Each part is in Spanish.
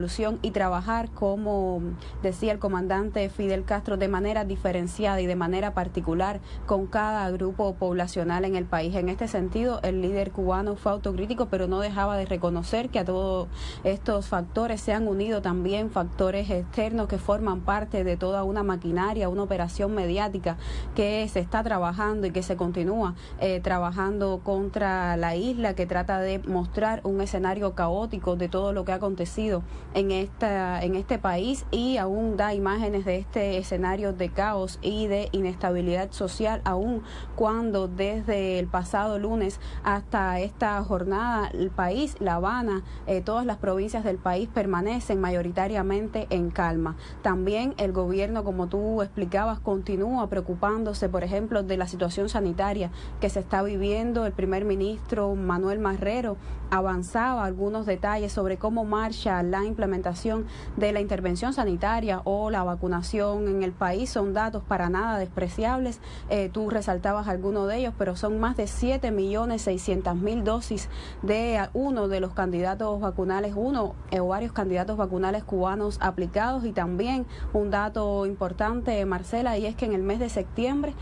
y trabajar, como decía el comandante Fidel Castro, de manera diferenciada y de manera particular con cada grupo poblacional en el país. En este sentido, el líder cubano fue autocrítico, pero no dejaba de reconocer que a todos estos factores se han unido también factores externos que forman parte de toda una maquinaria, una operación mediática que se está trabajando y que se continúa trabajando contra la isla, que trata de mostrar un escenario caótico de todo lo que ha acontecido en este país, y aún da imágenes de este escenario de caos y de inestabilidad social, aún cuando desde el pasado lunes hasta esta jornada el país, La Habana, todas las provincias del país permanecen mayoritariamente en calma. También el gobierno, como tú explicabas, continúa preocupándose, por ejemplo, de la situación sanitaria que se está viviendo. El primer ministro Manuel Marrero avanzaba algunos detalles sobre cómo marcha la implementación de la intervención sanitaria o la vacunación en el país. Son datos para nada despreciables. Tú resaltabas algunos de ellos, pero son más de 7.600.000 dosis de uno de los candidatos vacunales, o varios candidatos vacunales cubanos aplicados. Y también un dato importante, Marcela, y es que en el mes de septiembre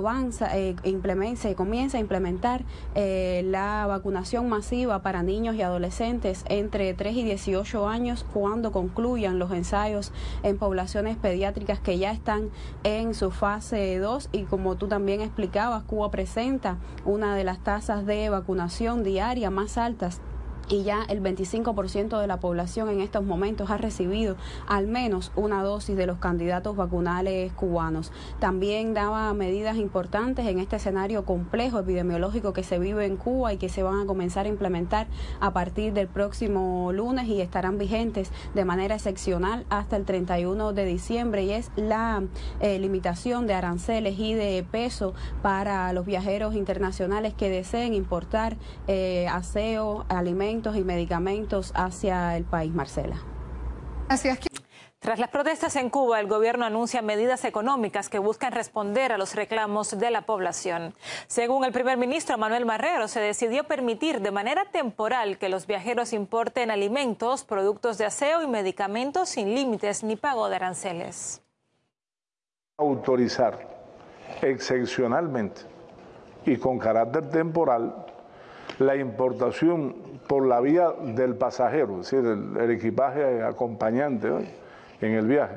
se comienza a implementar la vacunación masiva para niños y adolescentes entre 3 y 18 años, cuando concluyan los ensayos en poblaciones pediátricas que ya están en su fase 2. Y como tú también explicabas, Cuba presenta una de las tasas de vacunación diaria más altas, y ya el 25% de la población en estos momentos ha recibido al menos una dosis de los candidatos vacunales cubanos. También daba medidas importantes en este escenario complejo epidemiológico que se vive en Cuba y que se van a comenzar a implementar a partir del próximo lunes y estarán vigentes de manera excepcional hasta el 31 de diciembre, y es la limitación de aranceles y de peso para los viajeros internacionales que deseen importar aseo, alimentos y medicamentos hacia el país, Marcela. Gracias. Tras las protestas en Cuba, el gobierno anuncia medidas económicas que buscan responder a los reclamos de la población. Según el primer ministro Manuel Marrero, se decidió permitir de manera temporal que los viajeros importen alimentos, productos de aseo y medicamentos sin límites ni pago de aranceles. Autorizar excepcionalmente y con carácter temporal la importación por la vía del pasajero, es decir, el equipaje acompañante, ¿no?, en el viaje,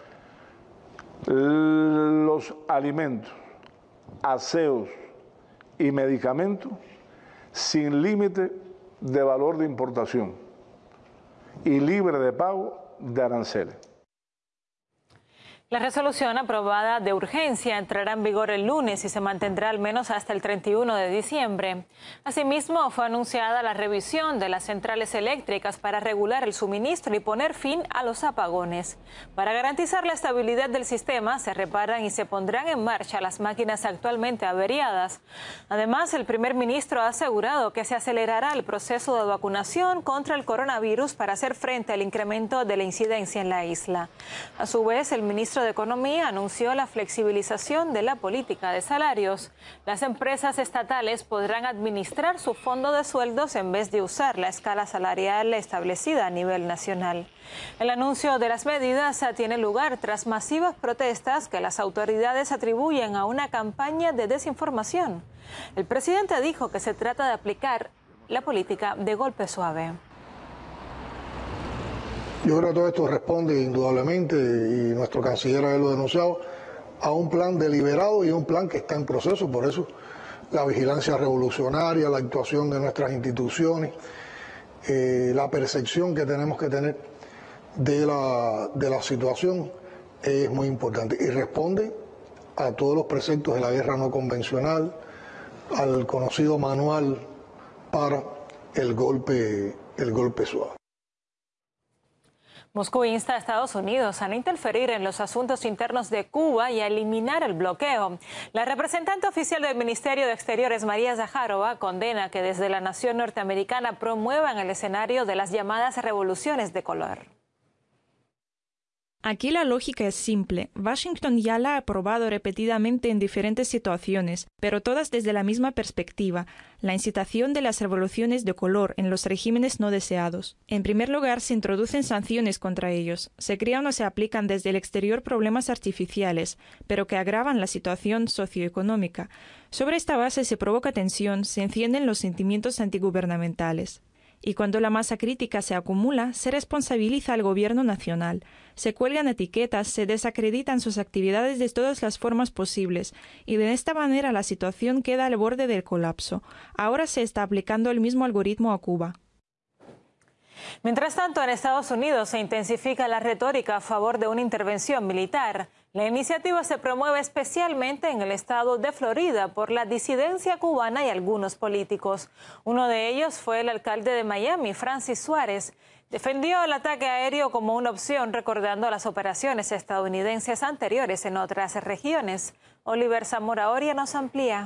los alimentos, aseos y medicamentos sin límite de valor de importación y libre de pago de aranceles. La resolución aprobada de urgencia entrará en vigor el lunes y se mantendrá al menos hasta el 31 de diciembre. Asimismo, fue anunciada la revisión de las centrales eléctricas para regular el suministro y poner fin a los apagones. Para garantizar la estabilidad del sistema, se reparan y se pondrán en marcha las máquinas actualmente averiadas. Además, el primer ministro ha asegurado que se acelerará el proceso de vacunación contra el coronavirus para hacer frente al incremento de la incidencia en la isla. A su vez, el ministro de Economía anunció la flexibilización de la política de salarios. Las empresas estatales podrán administrar su fondo de sueldos en vez de usar la escala salarial establecida a nivel nacional. El anuncio de las medidas tiene lugar tras masivas protestas que las autoridades atribuyen a una campaña de desinformación. El presidente dijo que se trata de aplicar la política de golpe suave. Yo creo que todo esto responde indudablemente, y nuestro canciller lo ha denunciado, a un plan deliberado y un plan que está en proceso. Por eso la vigilancia revolucionaria, la actuación de nuestras instituciones, la percepción que tenemos que tener de la situación es muy importante y responde a todos los preceptos de la guerra no convencional, al conocido manual para el golpe suave. Moscú insta a Estados Unidos a no interferir en los asuntos internos de Cuba y a eliminar el bloqueo. La representante oficial del Ministerio de Exteriores, María Zaharova, condena que desde la nación norteamericana promuevan el escenario de las llamadas revoluciones de color. Aquí la lógica es simple. Washington ya la ha aprobado repetidamente en diferentes situaciones, pero todas desde la misma perspectiva, la incitación de las revoluciones de color en los regímenes no deseados. En primer lugar, se introducen sanciones contra ellos. Se crean o se aplican desde el exterior problemas artificiales, pero que agravan la situación socioeconómica. Sobre esta base se provoca tensión, se encienden los sentimientos antigubernamentales. Y cuando la masa crítica se acumula, se responsabiliza al gobierno nacional, se cuelgan etiquetas, se desacreditan sus actividades de todas las formas posibles, y de esta manera la situación queda al borde del colapso. Ahora se está aplicando el mismo algoritmo a Cuba. Mientras tanto, en Estados Unidos se intensifica la retórica a favor de una intervención militar. La iniciativa se promueve especialmente en el estado de Florida por la disidencia cubana y algunos políticos. Uno de ellos fue el alcalde de Miami, Francis Suárez. Defendió el ataque aéreo como una opción, recordando las operaciones estadounidenses anteriores en otras regiones. Oliver Zamora Oria nos amplía.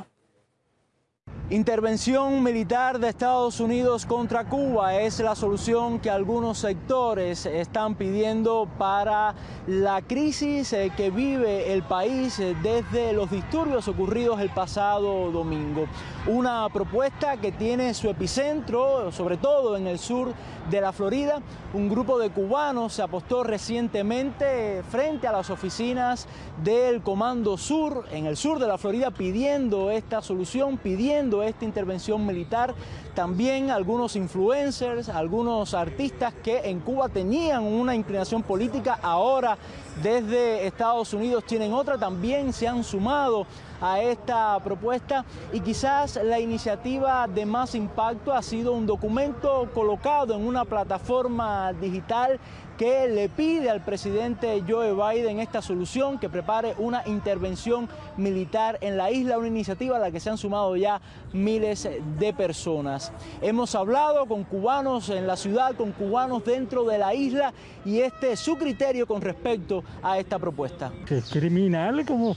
Intervención militar de Estados Unidos contra Cuba es la solución que algunos sectores están pidiendo para la crisis que vive el país desde los disturbios ocurridos el pasado domingo. Una propuesta que tiene su epicentro, sobre todo en el sur de la Florida. Un grupo de cubanos se apostó recientemente frente a las oficinas del Comando Sur, en el sur de la Florida, pidiendo esta solución, pidiendo esta intervención militar. También algunos influencers, algunos artistas que en Cuba tenían una inclinación política, ahora desde Estados Unidos tienen otra, también se han sumado a esta propuesta, y quizás la iniciativa de más impacto ha sido un documento colocado en una plataforma digital que le pide al presidente Joe Biden esta solución, que prepare una intervención militar en la isla, una iniciativa a la que se han sumado ya miles de personas. Hemos hablado con cubanos en la ciudad, con cubanos dentro de la isla, y este es su criterio con respecto a esta propuesta. Es criminal como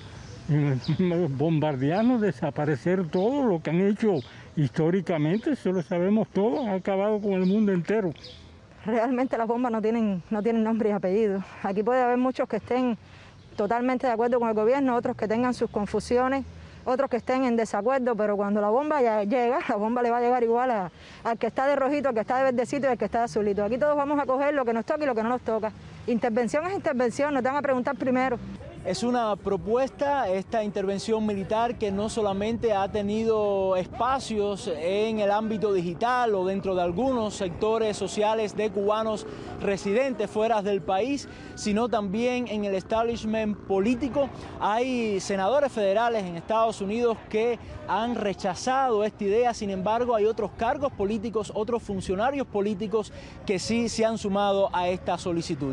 bombardearnos, desaparecer todo lo que han hecho históricamente, eso lo sabemos todos, ha acabado con el mundo entero. Realmente las bombas no tienen nombre y apellido. Aquí puede haber muchos que estén totalmente de acuerdo con el gobierno, otros que tengan sus confusiones, otros que estén en desacuerdo, pero cuando la bomba ya llega, la bomba le va a llegar igual al que está de rojito, al que está de verdecito y al que está de azulito. Aquí todos vamos a coger lo que nos toca y lo que no nos toca. Intervención es intervención, nos van a preguntar primero. Es una propuesta, esta intervención militar, que no solamente ha tenido espacios en el ámbito digital o dentro de algunos sectores sociales de cubanos residentes fuera del país, sino también en el establishment político. Hay senadores federales en Estados Unidos que han rechazado esta idea, sin embargo hay otros cargos políticos, otros funcionarios políticos que sí se han sumado a esta solicitud.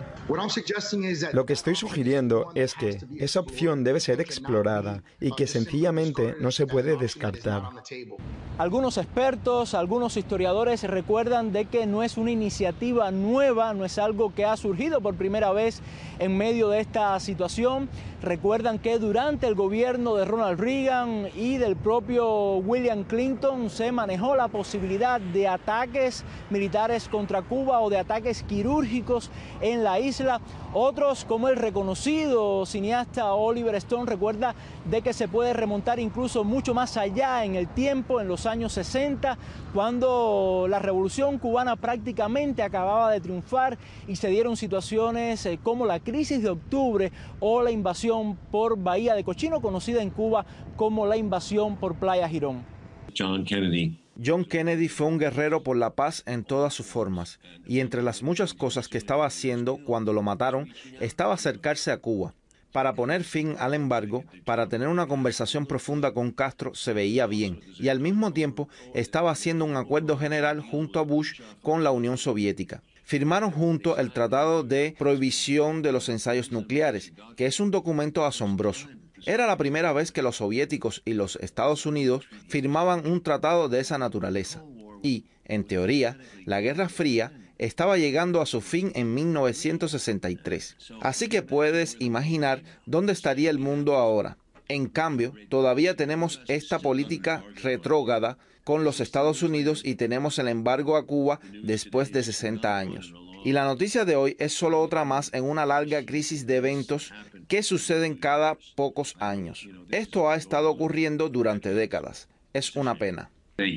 Lo que estoy sugiriendo es que esa opción debe ser explorada y que sencillamente no se puede descartar. Algunos expertos, algunos historiadores recuerdan de que no es una iniciativa nueva, no es algo que ha surgido por primera vez en medio de esta situación. Recuerdan que durante el gobierno de Ronald Reagan y del propio William Clinton se manejó la posibilidad de ataques militares contra Cuba o de ataques quirúrgicos en la isla. Otros, como el reconocido cineasta Oliver Stone, recuerda de que se puede remontar incluso mucho más allá en el tiempo, en los años 60, cuando la revolución cubana prácticamente acababa de triunfar y se dieron situaciones como la crisis de octubre o la invasión por Bahía de Cochino, conocida en Cuba como la invasión por Playa Girón. John Kennedy fue un guerrero por la paz en todas sus formas, y entre las muchas cosas que estaba haciendo cuando lo mataron estaba acercarse a Cuba. Para poner fin al embargo, para tener una conversación profunda con Castro se veía bien, y al mismo tiempo estaba haciendo un acuerdo general junto a Bush con la Unión Soviética. Firmaron juntos el Tratado de Prohibición de los Ensayos Nucleares, que es un documento asombroso. Era la primera vez que los soviéticos y los Estados Unidos firmaban un tratado de esa naturaleza. Y, en teoría, la Guerra Fría estaba llegando a su fin en 1963. Así que puedes imaginar dónde estaría el mundo ahora. En cambio, todavía tenemos esta política retrógrada con los Estados Unidos y tenemos el embargo a Cuba después de 60 años. Y la noticia de hoy es solo otra más en una larga crisis de eventos que suceden cada pocos años. Esto ha estado ocurriendo durante décadas. Es una pena. Él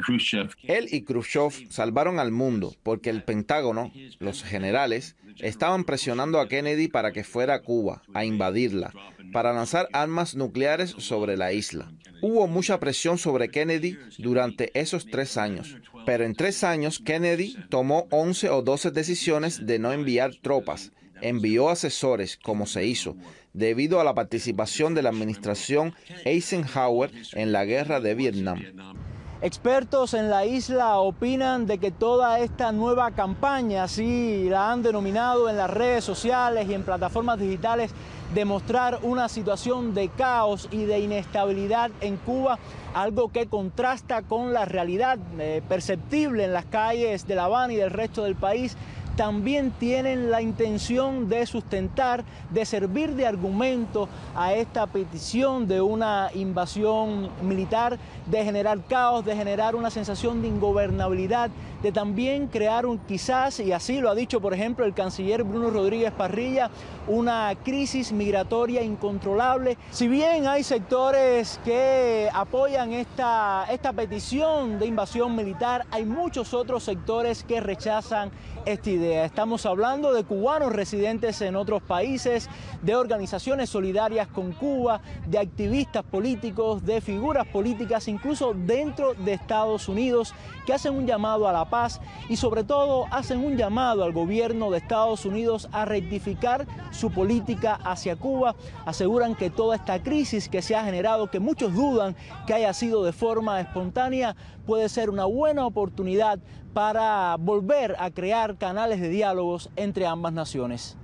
y Khrushchev salvaron al mundo porque el Pentágono, los generales, estaban presionando a Kennedy para que fuera a Cuba, a invadirla, para lanzar armas nucleares sobre la isla. Hubo mucha presión sobre Kennedy durante esos 3 años, pero en 3 años Kennedy tomó 11 o 12 decisiones de no enviar tropas. Envió asesores, como se hizo, debido a la participación de la administración Eisenhower en la guerra de Vietnam. Expertos en la isla opinan de que toda esta nueva campaña, así la han denominado en las redes sociales y en plataformas digitales, de mostrar una situación de caos y de inestabilidad en Cuba, algo que contrasta con la realidad perceptible en las calles de La Habana y del resto del país, también tienen la intención de sustentar, de servir de argumento a esta petición de una invasión militar, de generar caos, de generar una sensación de ingobernabilidad, de también crear quizás, y así lo ha dicho por ejemplo el canciller Bruno Rodríguez Parrilla, una crisis migratoria incontrolable. Si bien hay sectores que apoyan esta petición de invasión militar, hay muchos otros sectores que rechazan esta idea. Estamos hablando de cubanos residentes en otros países, de organizaciones solidarias con Cuba, de activistas políticos, de figuras políticas, incluso dentro de Estados Unidos, que hacen un llamado a la paz y sobre todo hacen un llamado al gobierno de Estados Unidos a rectificar su política hacia Cuba. Aseguran que toda esta crisis que se ha generado, que muchos dudan que haya sido de forma espontánea, puede ser una buena oportunidad para volver a crear canales de diálogos entre ambas naciones.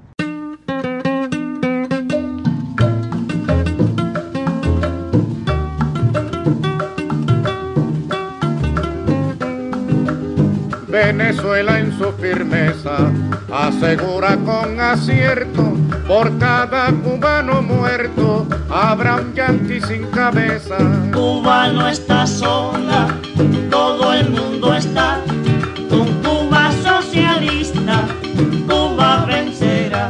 Venezuela en su firmeza asegura con acierto, por cada cubano muerto habrá un yanqui sin cabeza. Cuba no está sola, todo el mundo está con Cuba socialista, Cuba vencerá.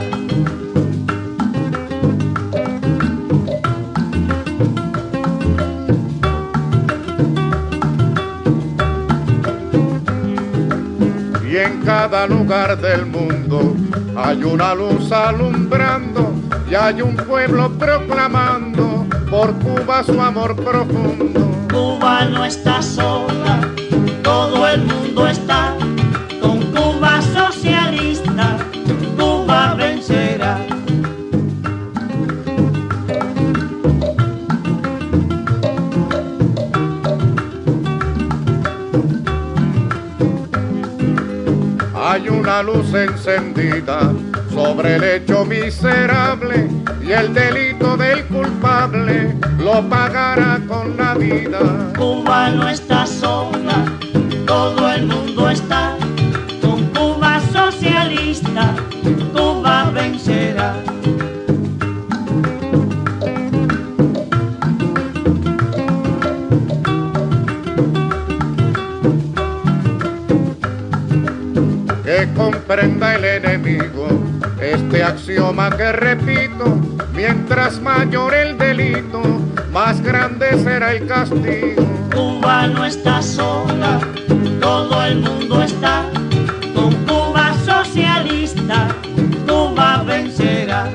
Y en cada lugar del mundo hay una luz alumbrando y hay un pueblo proclamando por Cuba su amor profundo. Cuba no está sola, todo el mundo está con Cuba socialista, Cuba vencerá. Hay una luz encendida sobre el hecho miserable y el delito del culpable lo pagará con la vida. Cuba no está sola, todo el mundo está con Cuba socialista, Cuba vencerá. Que comprenda el enemigo este axioma que repito: mientras mayor el delito, más grande será el castigo. Cuba no está sola, todo el mundo está con Cuba socialista, Cuba vencerá.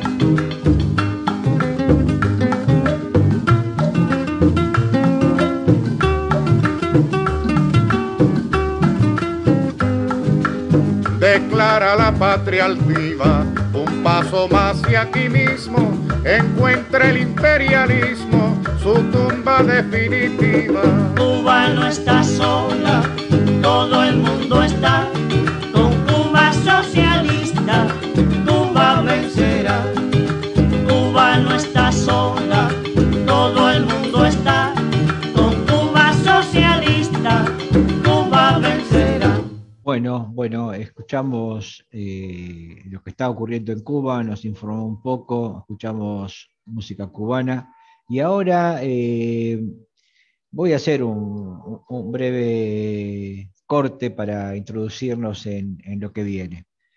Declara la patria altiva, un paso más y aquí mismo encuentra el imperialismo su tumba definitiva. Cuba no está sola, todo el mundo está con Cuba socialista, Cuba vencerá. Cuba no está sola, todo el mundo está con Cuba socialista, Cuba vencerá. Bueno, escuchamos lo que está ocurriendo en Cuba, nos informó un poco, escuchamos música cubana y ahora voy a hacer un breve corte para introducirnos en lo que viene.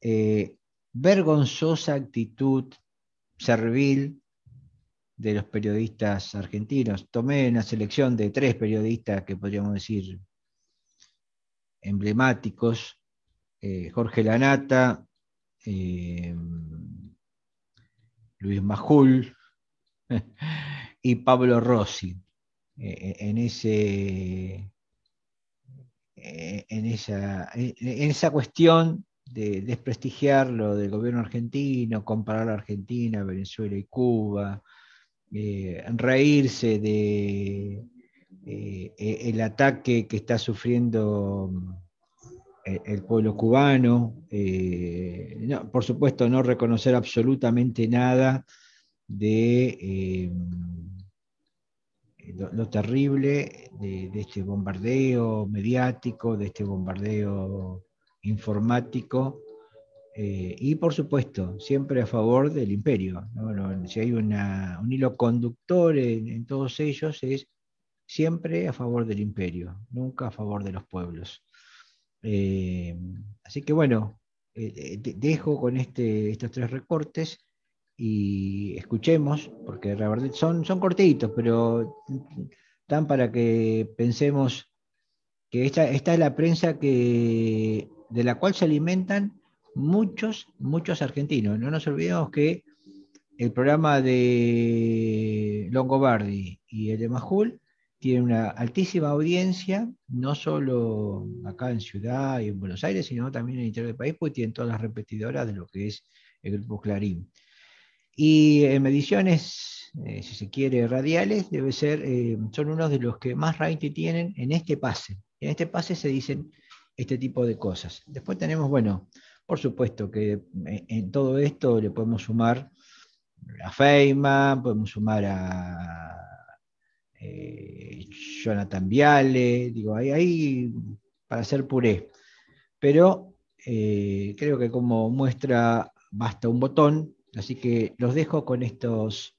vergonzosa actitud servil de los periodistas argentinos. Tomé una selección de 3 periodistas que podríamos decir emblemáticos, Jorge Lanata, Luis Majul y Pablo Rossi, en esa cuestión de desprestigiar lo del gobierno argentino, comparar a Argentina, Venezuela y Cuba, reírse de el ataque que está sufriendo el pueblo cubano, no, por supuesto no reconocer absolutamente nada de lo terrible de este bombardeo mediático, de este bombardeo informático, y por supuesto siempre a favor del imperio, ¿no? Si hay un hilo conductor en todos ellos, es siempre a favor del imperio, nunca a favor de los pueblos. Así que bueno, dejo con estos 3 recortes y escuchemos, porque la verdad son cortitos, pero dan para que pensemos que esta es la prensa de la cual se alimentan muchos argentinos. No nos olvidemos que el programa de Longobardi y el de Majul tiene una altísima audiencia, no solo acá en Ciudad y en Buenos Aires, sino también en el interior del país, porque tienen todas las repetidoras de lo que es el Grupo Clarín. Y en mediciones, si se quiere, radiales, son unos de los que más rating tienen en este pase. En este pase se dicen este tipo de cosas. Después tenemos, bueno, por supuesto que en todo esto le podemos sumar a Feynman, podemos sumar a Jonathan Viale, digo, ahí para hacer puré. Pero creo que como muestra basta un botón, así que los dejo con estos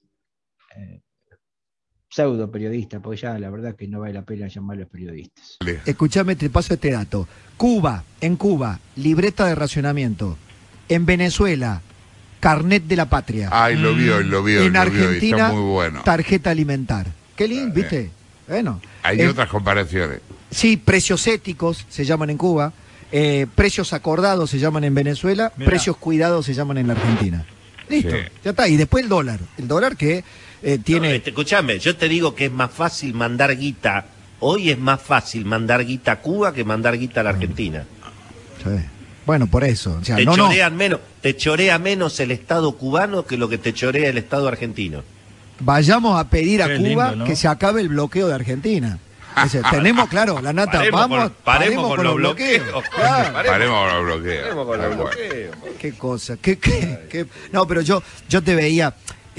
pseudo periodistas, porque ya la verdad que no vale la pena llamarlos periodistas. Escuchame, te paso este dato. En Cuba, libreta de racionamiento. En Venezuela, carnet de la patria. Ay, lo vio. En Argentina, está muy bueno. Tarjeta alimentar. Qué lindo, ¿viste? Bueno. Hay otras comparaciones. Sí, precios éticos se llaman en Cuba, precios acordados se llaman en Venezuela, mirá, precios cuidados se llaman en la Argentina. Listo, sí, ya está. Y después el dólar que tiene... No, escuchame, yo te digo que es más fácil mandar guita, hoy es más fácil mandar guita a Cuba que mandar guita a la Argentina. Sí. Bueno, por eso. O sea, te chorea menos el Estado cubano que lo que te chorea el Estado argentino. Vayamos a pedir a Cuba lindo, ¿no?, que se acabe el bloqueo de Argentina. Tenemos, claro, la nata, paremos con los bloqueos. Claro. Paremos con los bloqueos. Qué cosa. No, pero yo te veía,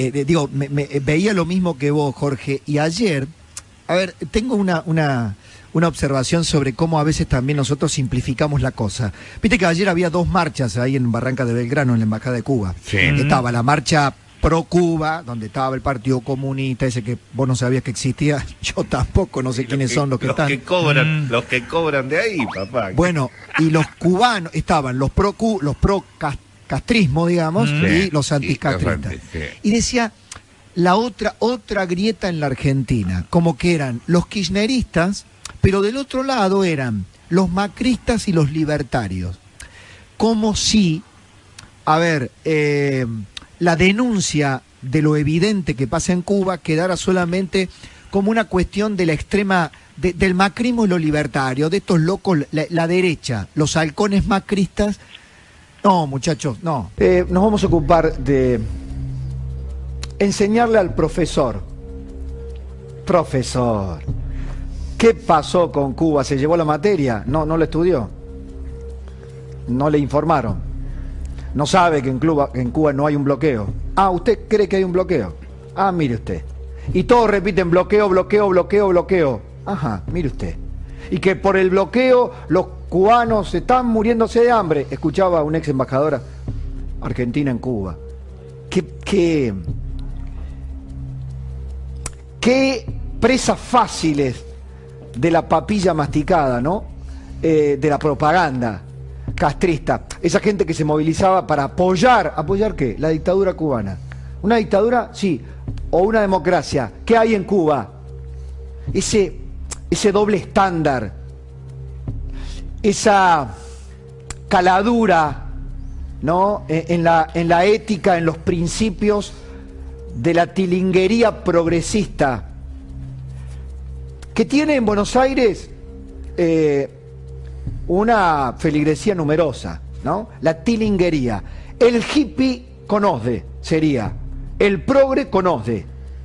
veía lo mismo que vos, Jorge, y ayer, a ver, tengo una observación sobre cómo a veces también nosotros simplificamos la cosa. Viste que ayer había 2 marchas ahí en Barranca de Belgrano, en la Embajada de Cuba. Sí. Estaba la marcha pro Cuba, donde estaba el Partido Comunista, ese que vos no sabías que existía, yo tampoco, no sé quiénes son los que están. Los que cobran de ahí, papá. Bueno, y los cubanos, estaban los pro castrismo, digamos, y los anticastristas. Y decía, la otra grieta en la Argentina, como que eran los kirchneristas, pero del otro lado eran los macristas y los libertarios. Como si, a ver, la denuncia de lo evidente que pasa en Cuba quedara solamente como una cuestión de la extrema, del macrismo y lo libertario, de estos locos, la derecha, los halcones macristas. No, muchachos, no. Nos vamos a ocupar de enseñarle al profesor. Profesor, ¿qué pasó con Cuba? ¿Se llevó la materia? No la estudió. No le informaron. No sabe que en Cuba no hay un bloqueo. Ah, ¿usted cree que hay un bloqueo? Ah, mire usted. Y todos repiten bloqueo. Ajá, mire usted. Y que por el bloqueo los cubanos están muriéndose de hambre. Escuchaba a una ex embajadora argentina en Cuba. Qué presas fáciles de la papilla masticada, ¿no? De la propaganda castrista. esa gente que se movilizaba para ¿apoyar qué? La dictadura cubana. ¿Una dictadura? Sí. ¿O una democracia? ¿Qué hay en Cuba? Ese doble estándar, esa caladura, ¿no? En la ética, en los principios de la tilinguería progresista, que tiene en Buenos Aires una feligresía numerosa, ¿no? La tilinguería. El hippie con OSDE sería, el progre con OSDE.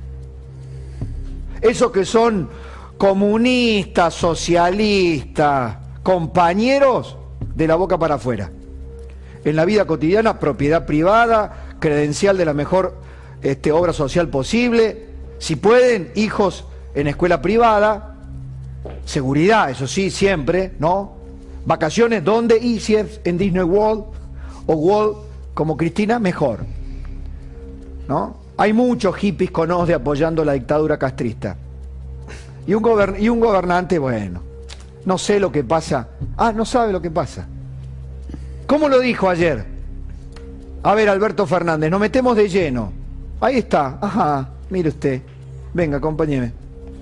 Esos que son comunistas, socialistas, compañeros de la boca para afuera. En la vida cotidiana, propiedad privada, credencial de la mejor obra social posible, si pueden, hijos en escuela privada, seguridad, eso sí, siempre, ¿no? Vacaciones, ¿dónde? Y si es en Disney World o World, como Cristina, mejor, ¿no? Hay muchos hippies con OSDE apoyando la dictadura castrista. Y un gobernante, bueno, no sé lo que pasa. Ah, no sabe lo que pasa. ¿Cómo lo dijo ayer? A ver, Alberto Fernández, nos metemos de lleno. Ahí está, ajá, mire usted. Venga, acompáñeme.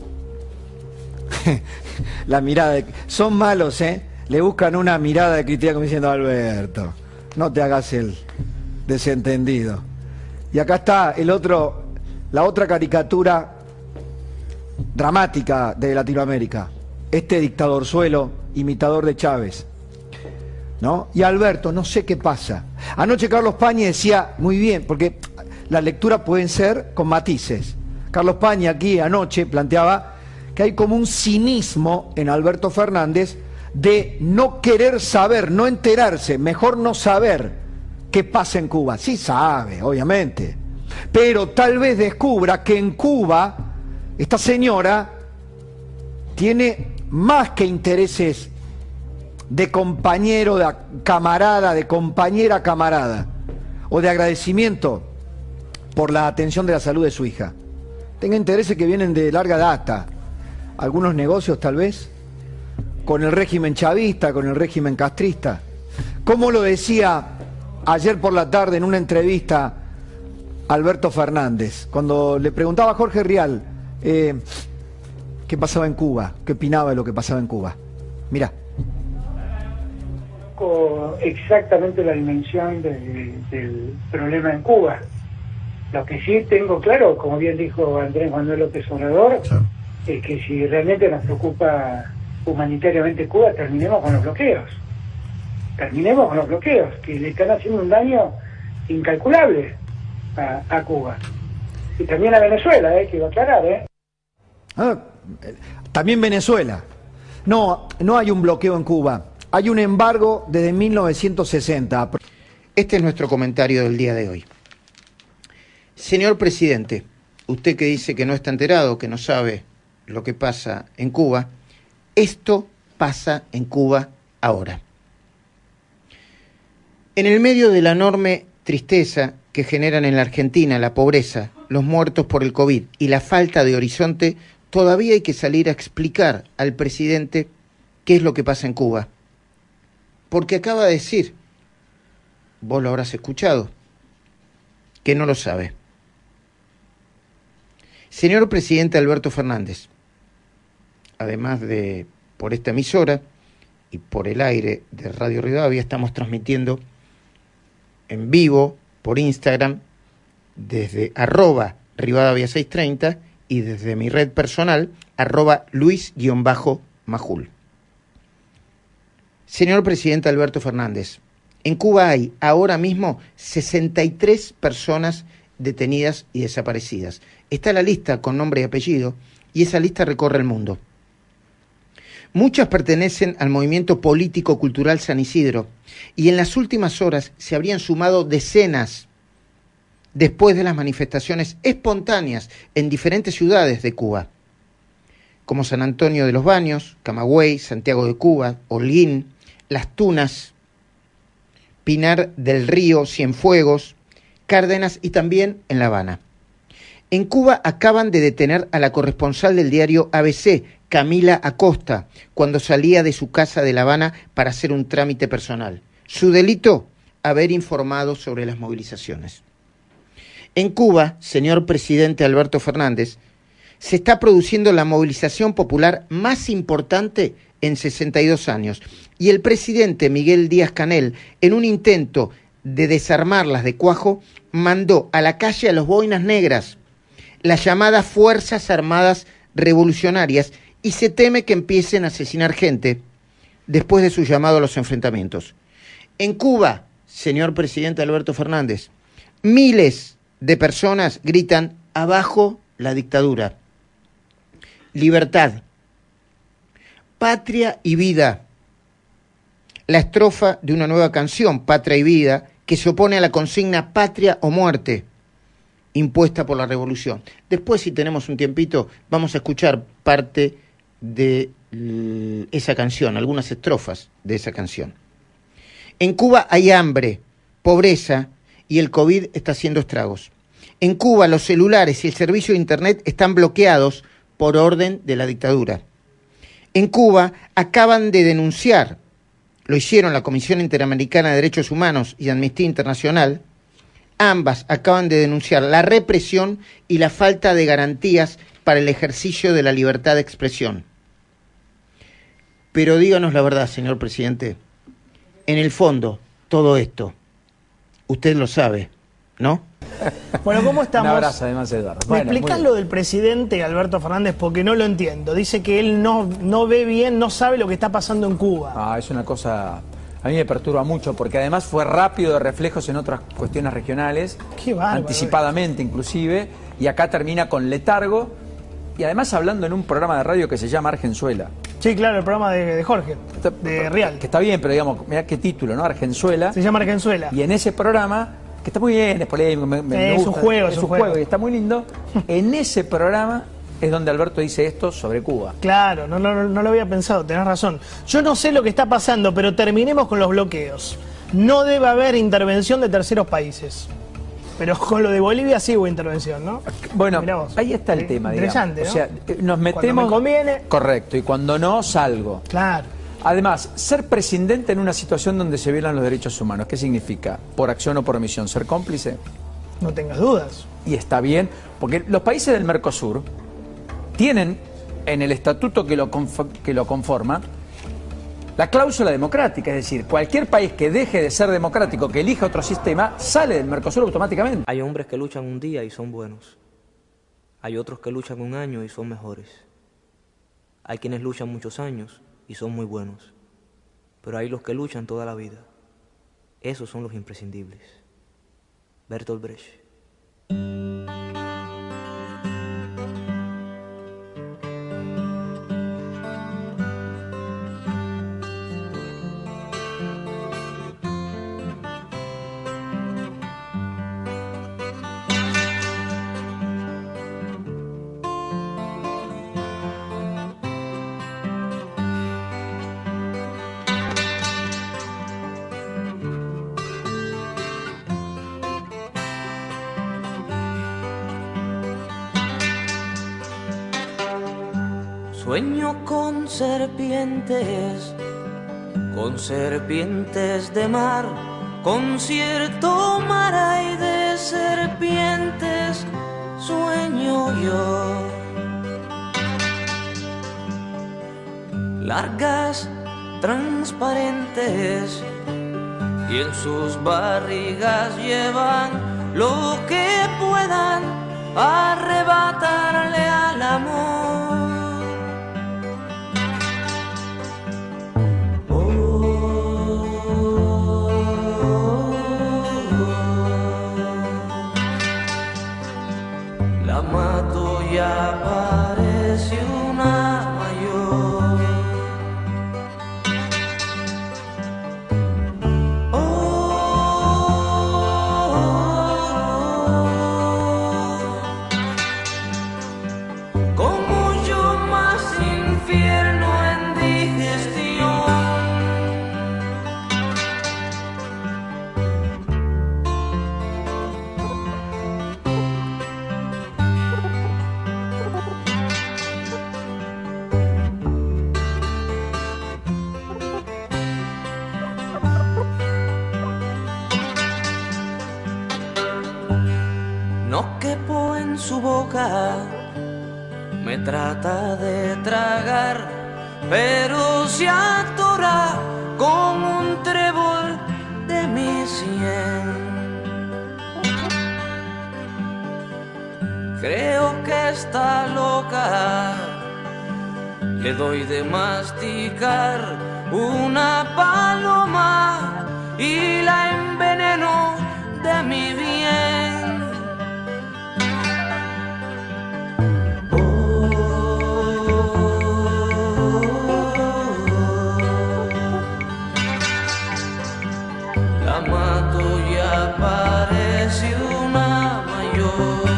La mirada son malos, ¿eh? Le buscan una mirada de crítica como diciendo, Alberto, no te hagas el desentendido. Y acá está la otra caricatura dramática de Latinoamérica. Este dictadorzuelo, imitador de Chávez, ¿no? Y Alberto, no sé qué pasa. Anoche Carlos Pañi decía, muy bien, porque las lecturas pueden ser con matices. Carlos Pañi aquí anoche planteaba que hay como un cinismo en Alberto Fernández de no querer saber, no enterarse, mejor no saber qué pasa en Cuba. Sí sabe, obviamente, pero tal vez descubra que en Cuba esta señora tiene más que intereses de compañero, de camarada, de compañera a camarada, o de agradecimiento por la atención de la salud de su hija. Tenga intereses que vienen de larga data, algunos negocios tal vez, con el régimen chavista, con el régimen castrista. Como lo decía ayer por la tarde en una entrevista Alberto Fernández, cuando le preguntaba a Jorge Rial qué pasaba en Cuba, qué opinaba de lo que pasaba en Cuba. Mirá. Exactamente la dimensión del problema en Cuba. Lo que sí tengo claro, como bien dijo Andrés Manuel López Obrador, es que si realmente nos preocupa humanitariamente Cuba, terminemos con los bloqueos. Terminemos con los bloqueos, que le están haciendo un daño incalculable a Cuba. Y también a Venezuela, que iba a aclarar, también Venezuela. No hay un bloqueo en Cuba. Hay un embargo desde 1960. Este es nuestro comentario del día de hoy. Señor presidente, usted que dice que no está enterado, que no sabe lo que pasa en Cuba, esto pasa en Cuba ahora. En el medio de la enorme tristeza que generan en la Argentina la pobreza, los muertos por el COVID y la falta de horizonte, todavía hay que salir a explicar al presidente qué es lo que pasa en Cuba. Porque acaba de decir, vos lo habrás escuchado, que no lo sabe. Señor presidente Alberto Fernández, además de por esta emisora y por el aire de Radio Rivadavia, estamos transmitiendo en vivo por Instagram desde @Rivadavia630 y desde mi red personal @Luis_Majul. Señor presidente Alberto Fernández, en Cuba hay ahora mismo 63 personas detenidas y desaparecidas. Está la lista con nombre y apellido y esa lista recorre el mundo. Muchas pertenecen al movimiento político-cultural San Isidro y en las últimas horas se habrían sumado decenas después de las manifestaciones espontáneas en diferentes ciudades de Cuba, como San Antonio de los Baños, Camagüey, Santiago de Cuba, Holguín, Las Tunas, Pinar del Río, Cienfuegos, Cárdenas y también en La Habana. En Cuba acaban de detener a la corresponsal del diario ABC, Camila Acosta, cuando salía de su casa de La Habana para hacer un trámite personal. Su delito, haber informado sobre las movilizaciones. En Cuba, señor presidente Alberto Fernández, se está produciendo la movilización popular más importante en 62 años. Y el presidente Miguel Díaz-Canel, en un intento de desarmarlas de cuajo, mandó a la calle a los boinas negras, las llamadas Fuerzas Armadas Revolucionarias, y se teme que empiecen a asesinar gente después de su llamado a los enfrentamientos. En Cuba, señor presidente Alberto Fernández, miles de personas gritan abajo la dictadura. Libertad, patria y vida. La estrofa de una nueva canción, Patria y Vida, que se opone a la consigna patria o muerte, impuesta por la revolución. Después, si tenemos un tiempito, vamos a escuchar parte de esa canción, algunas estrofas de esa canción. En Cuba hay hambre, pobreza y el COVID está haciendo estragos. En Cuba los celulares y el servicio de Internet están bloqueados por orden de la dictadura. En Cuba acaban de denunciar, lo hicieron la Comisión Interamericana de Derechos Humanos y Amnistía Internacional, ambas acaban de denunciar la represión y la falta de garantías para el ejercicio de la libertad de expresión. Pero díganos la verdad, señor presidente, en el fondo, todo esto, usted lo sabe, ¿no? Bueno, ¿cómo estamos? Un abrazo, además, Eduardo. ¿Me explicás lo del presidente Alberto Fernández? Porque no lo entiendo. Dice que él no ve bien, no sabe lo que está pasando en Cuba. Ah, es una cosa... A mí me perturba mucho, porque además fue rápido de reflejos en otras cuestiones regionales. Qué bárbaro, anticipadamente inclusive, y acá termina con letargo, y además hablando en un programa de radio que se llama Argenzuela. Sí, claro, el programa de Jorge, de Real. Que está bien, pero digamos, mirá qué título, ¿no? Argenzuela. Se llama Argenzuela. Y en ese programa, que está muy bien, es polémico, me gusta. Es un juego, es un juego y está muy lindo. En ese programa es donde Alberto dice esto sobre Cuba. Claro, no lo había pensado, tenés razón. Yo no sé lo que está pasando, pero terminemos con los bloqueos. No debe haber intervención de terceros países. Pero con lo de Bolivia sí hubo intervención, ¿no? Bueno, ahí está el tema, digamos. Interesante, ¿no? O sea, nos metemos... Cuando me conviene... Correcto, y cuando no, salgo. Claro. Además, ser presidente en una situación donde se violan los derechos humanos, ¿qué significa? ¿Por acción o por omisión? ¿Ser cómplice? No tengas dudas. Y está bien, porque los países del Mercosur tienen en el estatuto que lo conforma la cláusula democrática, es decir, cualquier país que deje de ser democrático, que elija otro sistema, sale del Mercosur automáticamente. Hay hombres que luchan un día y son buenos. Hay otros que luchan un año y son mejores. Hay quienes luchan muchos años y son muy buenos. Pero hay los que luchan toda la vida. Esos son los imprescindibles. Bertolt Brecht. Sueño con serpientes de mar, concierto mar hay de serpientes, sueño yo. Largas, transparentes, y en sus barrigas llevan lo que puedan arrebatarle al amor. La mato ya parece una mayor. Como yo más infierno en digestión. no quepo en su boca, me trata de tragar, pero se atora con un trébol de mi sien. Creo que está loca, le doy de masticar una paloma y la enveneno de mi bien. La mato y aparece una mayor.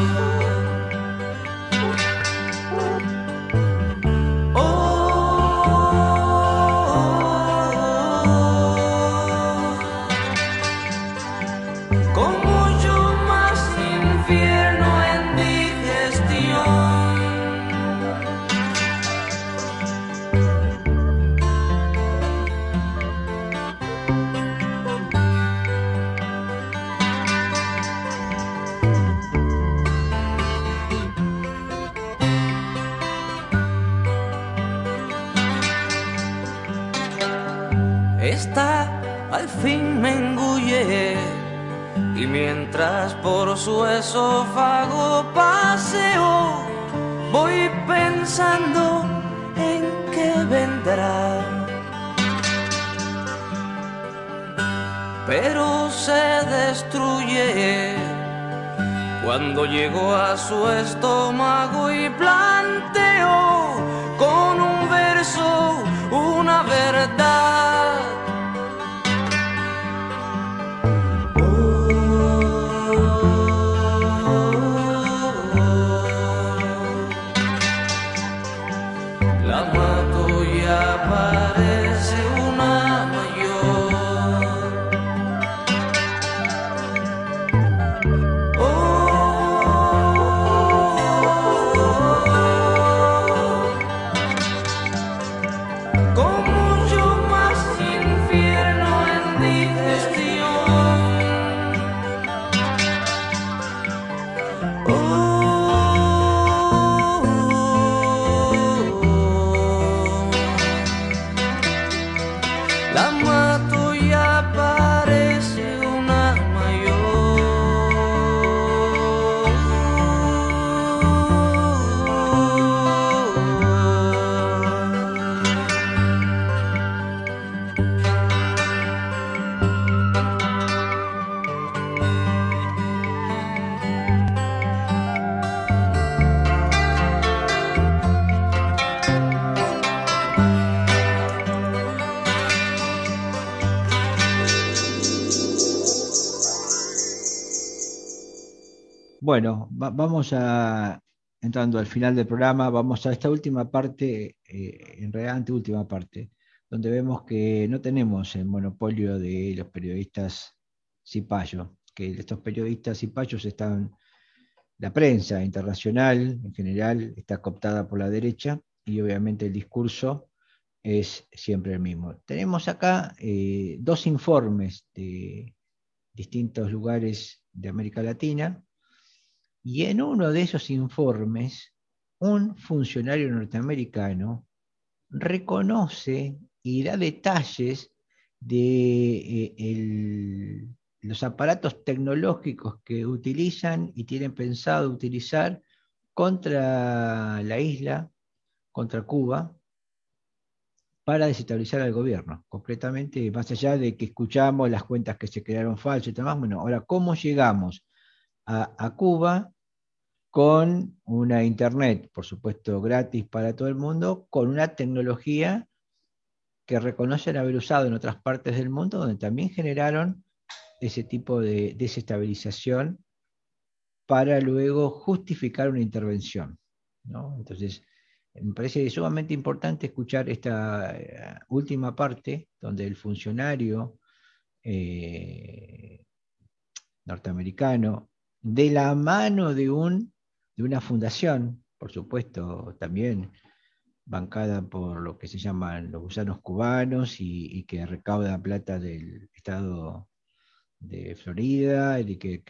Esta al fin me engulle y mientras por su esófago paseo voy pensando en qué vendrá. Pero se destruye cuando llego a su estómago y planteo con un verso una verdad. La mato y aparece una mayor. Con mucho más infierno en digestión. La mato y aparece una Bueno, vamos entrando al final del programa, vamos a esta última parte, en realidad anteúltima parte, donde vemos que no tenemos el monopolio de los periodistas cipayos, que estos periodistas cipayos están, la prensa internacional en general está cooptada por la derecha y obviamente el discurso es siempre el mismo. Tenemos acá dos informes de distintos lugares de América Latina. Y en uno de esos informes, un funcionario norteamericano reconoce y da detalles de los aparatos tecnológicos que utilizan y tienen pensado utilizar contra la isla, contra Cuba, para desestabilizar al gobierno. Concretamente, más allá de que escuchamos las cuentas que se crearon falsas y demás, bueno, ahora, ¿cómo llegamos a Cuba con una internet, por supuesto, gratis para todo el mundo, con una tecnología que reconocen haber usado en otras partes del mundo, donde también generaron ese tipo de desestabilización para luego justificar una intervención, ¿no? Entonces, me parece sumamente importante escuchar esta última parte, donde el funcionario norteamericano, de la mano de una fundación, por supuesto, también bancada por lo que se llaman los gusanos cubanos y que recauda plata del Estado de Florida, y que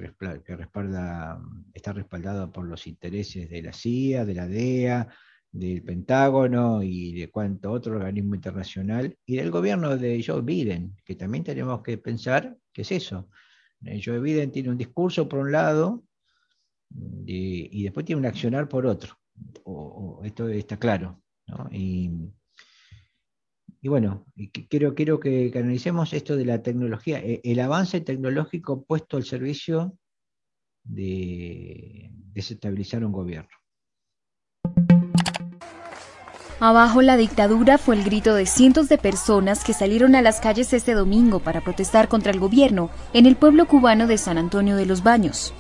está respaldado por los intereses de la CIA, de la DEA, del Pentágono y de cuánto otro organismo internacional, y del gobierno de Joe Biden, que también tenemos que pensar qué es eso. Joe Biden tiene un discurso por un lado y después tiene un accionar por otro. Esto está claro, ¿no? Y bueno, quiero que analicemos esto de la tecnología, el avance tecnológico puesto al servicio de desestabilizar un gobierno. Abajo la dictadura fue el grito de cientos de personas que salieron a las calles este domingo para protestar contra el gobierno en el pueblo cubano de San Antonio de los Baños.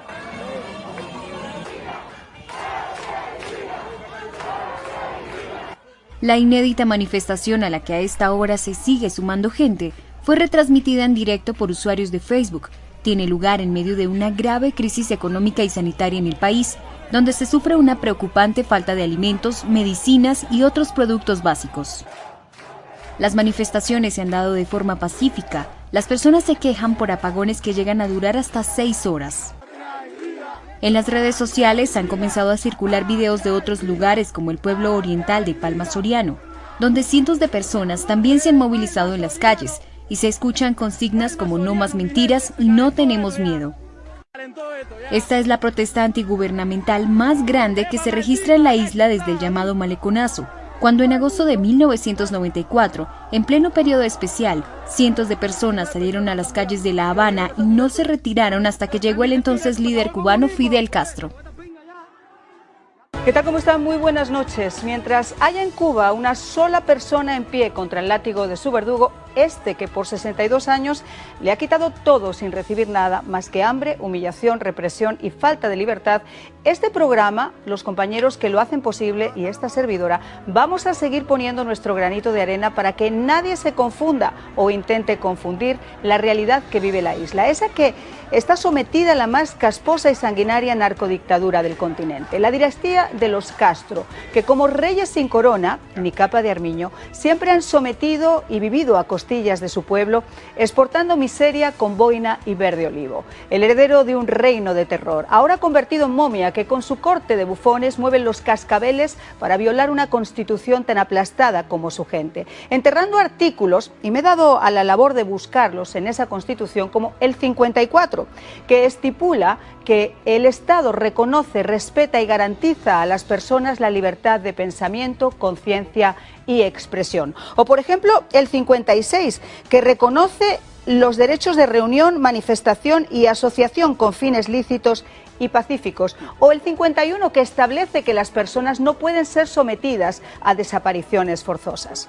La inédita manifestación a la que a esta hora se sigue sumando gente fue retransmitida en directo por usuarios de Facebook. Tiene lugar en medio de una grave crisis económica y sanitaria en el país, donde se sufre una preocupante falta de alimentos, medicinas y otros productos básicos. Las manifestaciones se han dado de forma pacífica. Las personas se quejan por apagones que llegan a durar hasta 6 horas. En las redes sociales han comenzado a circular videos de otros lugares como el pueblo oriental de Palma Soriano, donde cientos de personas también se han movilizado en las calles y se escuchan consignas como "no más mentiras" y "no tenemos miedo". Esta es la protesta antigubernamental más grande que se registra en la isla desde el llamado Maleconazo, cuando en agosto de 1994, en pleno periodo especial, cientos de personas salieron a las calles de La Habana y no se retiraron hasta que llegó el entonces líder cubano Fidel Castro. ¿Qué tal? ¿Cómo están? Muy buenas noches. Mientras haya en Cuba una sola persona en pie contra el látigo de su verdugo, que por 62 años le ha quitado todo sin recibir nada más que hambre, humillación, represión y falta de libertad, este programa, los compañeros que lo hacen posible y esta servidora, vamos a seguir poniendo nuestro granito de arena para que nadie se confunda o intente confundir la realidad que vive la isla, esa que está sometida a la más casposa y sanguinaria narcodictadura del continente, la dinastía de los Castro, que como reyes sin corona ni capa de armiño, siempre han sometido y vivido a costillas de su pueblo, exportando miseria con boina y verde olivo. El heredero de un reino de terror, ahora convertido en momia, que con su corte de bufones mueven los cascabeles para violar una constitución tan aplastada como su gente, enterrando artículos, y me he dado a la labor de buscarlos en esa constitución, como el 54, que estipula que el Estado reconoce, respeta y garantiza a las personas la libertad de pensamiento, conciencia y expresión. O, por ejemplo, el 56, que reconoce los derechos de reunión, manifestación y asociación con fines lícitos y pacíficos. O el 51, que establece que las personas no pueden ser sometidas a desapariciones forzosas.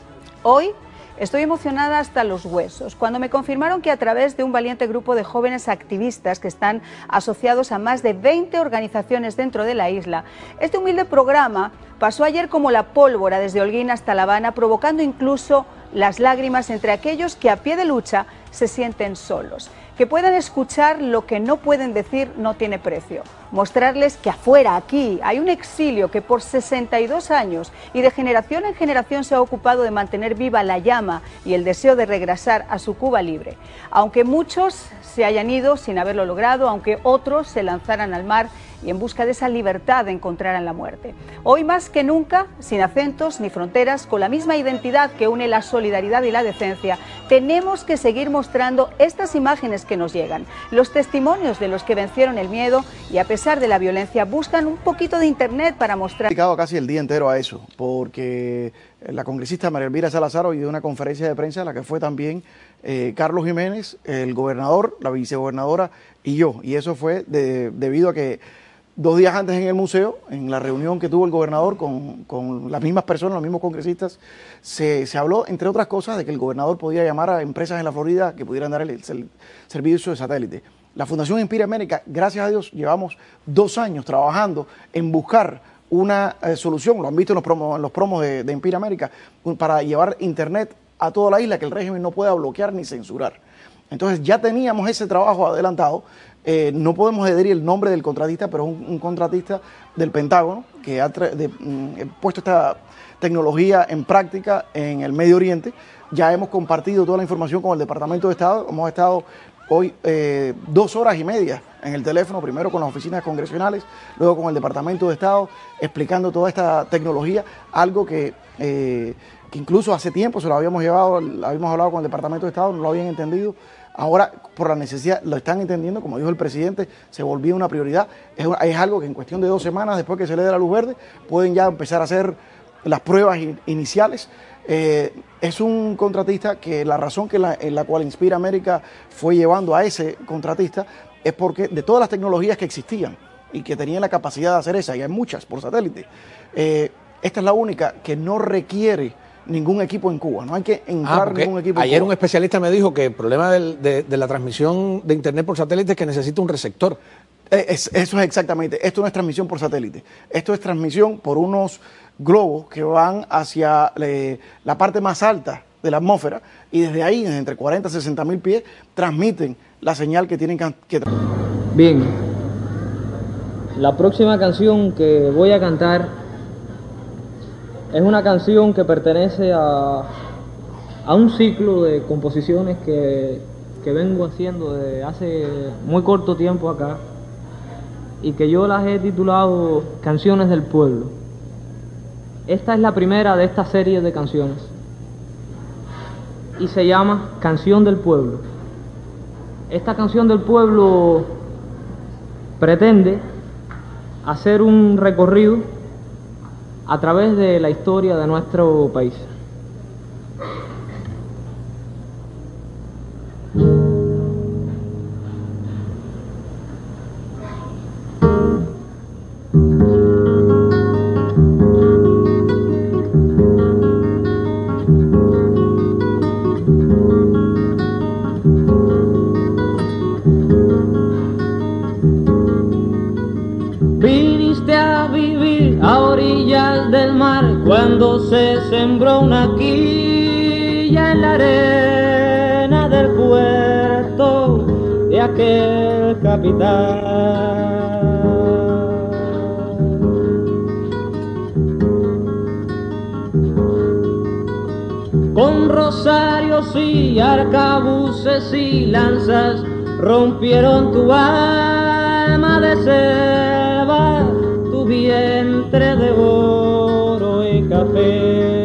Hoy estoy emocionada hasta los huesos cuando me confirmaron que a través de un valiente grupo de jóvenes activistas que están asociados a más de 20 organizaciones dentro de la isla, este humilde programa pasó ayer como la pólvora desde Holguín hasta La Habana, provocando incluso las lágrimas entre aquellos que a pie de lucha se sienten solos. Que puedan escuchar lo que no pueden decir no tiene precio. Mostrarles que afuera, aquí, hay un exilio que por 62 años y de generación en generación se ha ocupado de mantener viva la llama y el deseo de regresar a su Cuba libre. Aunque muchos se hayan ido sin haberlo logrado, aunque otros se lanzaran al mar y en busca de esa libertad encontraran la muerte. Hoy más que nunca, sin acentos ni fronteras, con la misma identidad que une la solidaridad y la decencia, tenemos que seguir mostrando estas imágenes que nos llegan, los testimonios de los que vencieron el miedo y a pesar de la violencia buscan un poquito de internet para mostrar. He dedicado casi el día entero a eso, porque la congresista María Elvira Salazar hoy dio una conferencia de prensa a la que fue también Carlos Jiménez, el gobernador, la vicegobernadora y yo, y eso fue debido a que 2 días antes en el museo, en la reunión que tuvo el gobernador con las mismas personas, los mismos congresistas, se habló, entre otras cosas, de que el gobernador podía llamar a empresas en la Florida que pudieran dar el servicio de satélite. La Fundación Empire América, gracias a Dios, llevamos 2 años trabajando en buscar una solución, lo han visto en los promos de Empire América, para llevar internet a toda la isla, que el régimen no pueda bloquear ni censurar. Entonces ya teníamos ese trabajo adelantado. No podemos decir el nombre del contratista, pero es un contratista del Pentágono que ha puesto esta tecnología en práctica en el Medio Oriente ya hemos compartido toda la información con el Departamento de Estado. Hemos estado hoy 2 horas y media en el teléfono, primero con las oficinas congresionales, luego con el Departamento de Estado, explicando toda esta tecnología, algo que incluso hace tiempo se lo habíamos hablado con el Departamento de Estado, no lo habían entendido. Ahora, por la necesidad, lo están entendiendo, como dijo el presidente, se volvió una prioridad. Es algo que en cuestión de 2 semanas, después que se le dé la luz verde, pueden ya empezar a hacer las pruebas iniciales. Es un contratista que la razón en la cual Inspira América fue llevando a ese contratista es porque de todas las tecnologías que existían y que tenían la capacidad de hacer esa, y hay muchas por satélite, esta es la única que no requiere ningún equipo en Cuba, no hay que entrar ningún equipo ayer en Cuba. Un especialista me dijo que el problema de la transmisión de internet por satélite es que necesita un receptor. Eso es exactamente, esto no es transmisión por satélite, esto es transmisión por unos globos que van hacia la parte más alta de la atmósfera y desde ahí, desde entre 40 y 60 mil pies, transmiten la señal que tienen que Bien, la próxima canción que voy a cantar es una canción que pertenece a un ciclo de composiciones que vengo haciendo desde hace muy corto tiempo acá y que yo las he titulado Canciones del Pueblo. Esta es la primera de esta serie de canciones y se llama Canción del Pueblo. Esta Canción del Pueblo pretende hacer un recorrido a través de la historia de nuestro país. Viniste a vivir a orillas del mar cuando se sembró una quilla en la arena del puerto de aquel capitán. Con rosarios y arcabuces y lanzas rompieron tu alma de selva, tu vientre de oro y café.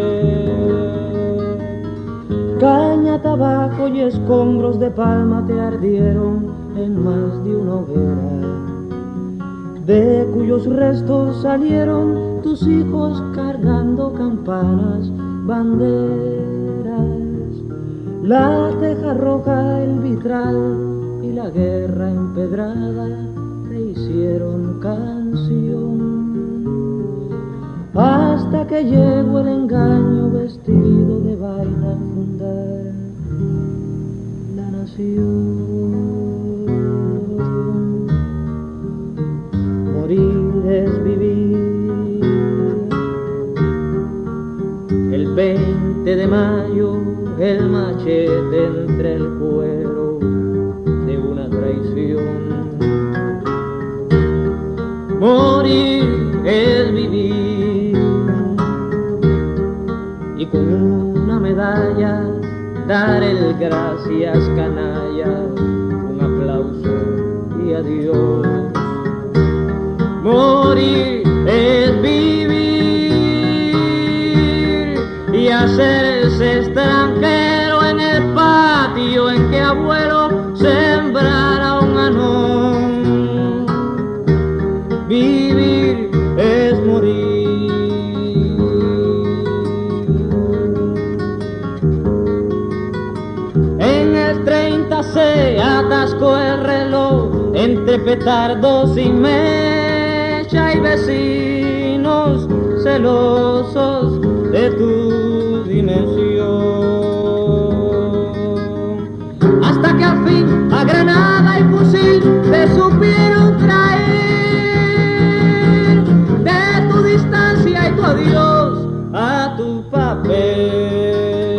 Caña, tabaco y escombros de palma te ardieron en más de una hoguera, de cuyos restos salieron tus hijos cargando campanas, banderas. La teja roja, el vitral y la guerra empedrada te hicieron canción, hasta que llegó el engaño vestido de vaina a fundar la nación. Morir es vivir. El 20 de mayo el machete entre el cuero de una traición. Morir es vivir, y con una medalla dar el gracias canalla, un aplauso y adiós. Morir es vivir y hacerse extranjero en el patio en que abuelo sembrara un anón. Vivir es morir. En el 30 se atascó el reloj entre petardos y mecha y vecinos celosos de tu dimensión. Hasta que al fin a granada y fusil te supieron traer de tu distancia y tu adiós a tu papel.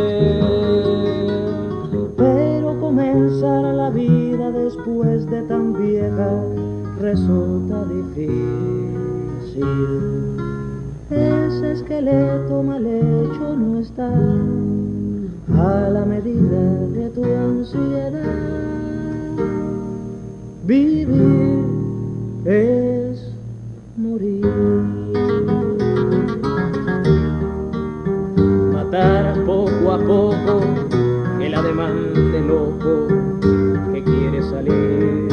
Pero comenzar la vida después de tan vieja resulta difícil. Ese esqueleto mal hecho no está a la medida de tu ansiedad. Vivir es morir. Matar poco a poco el ademán de loco que quiere salir.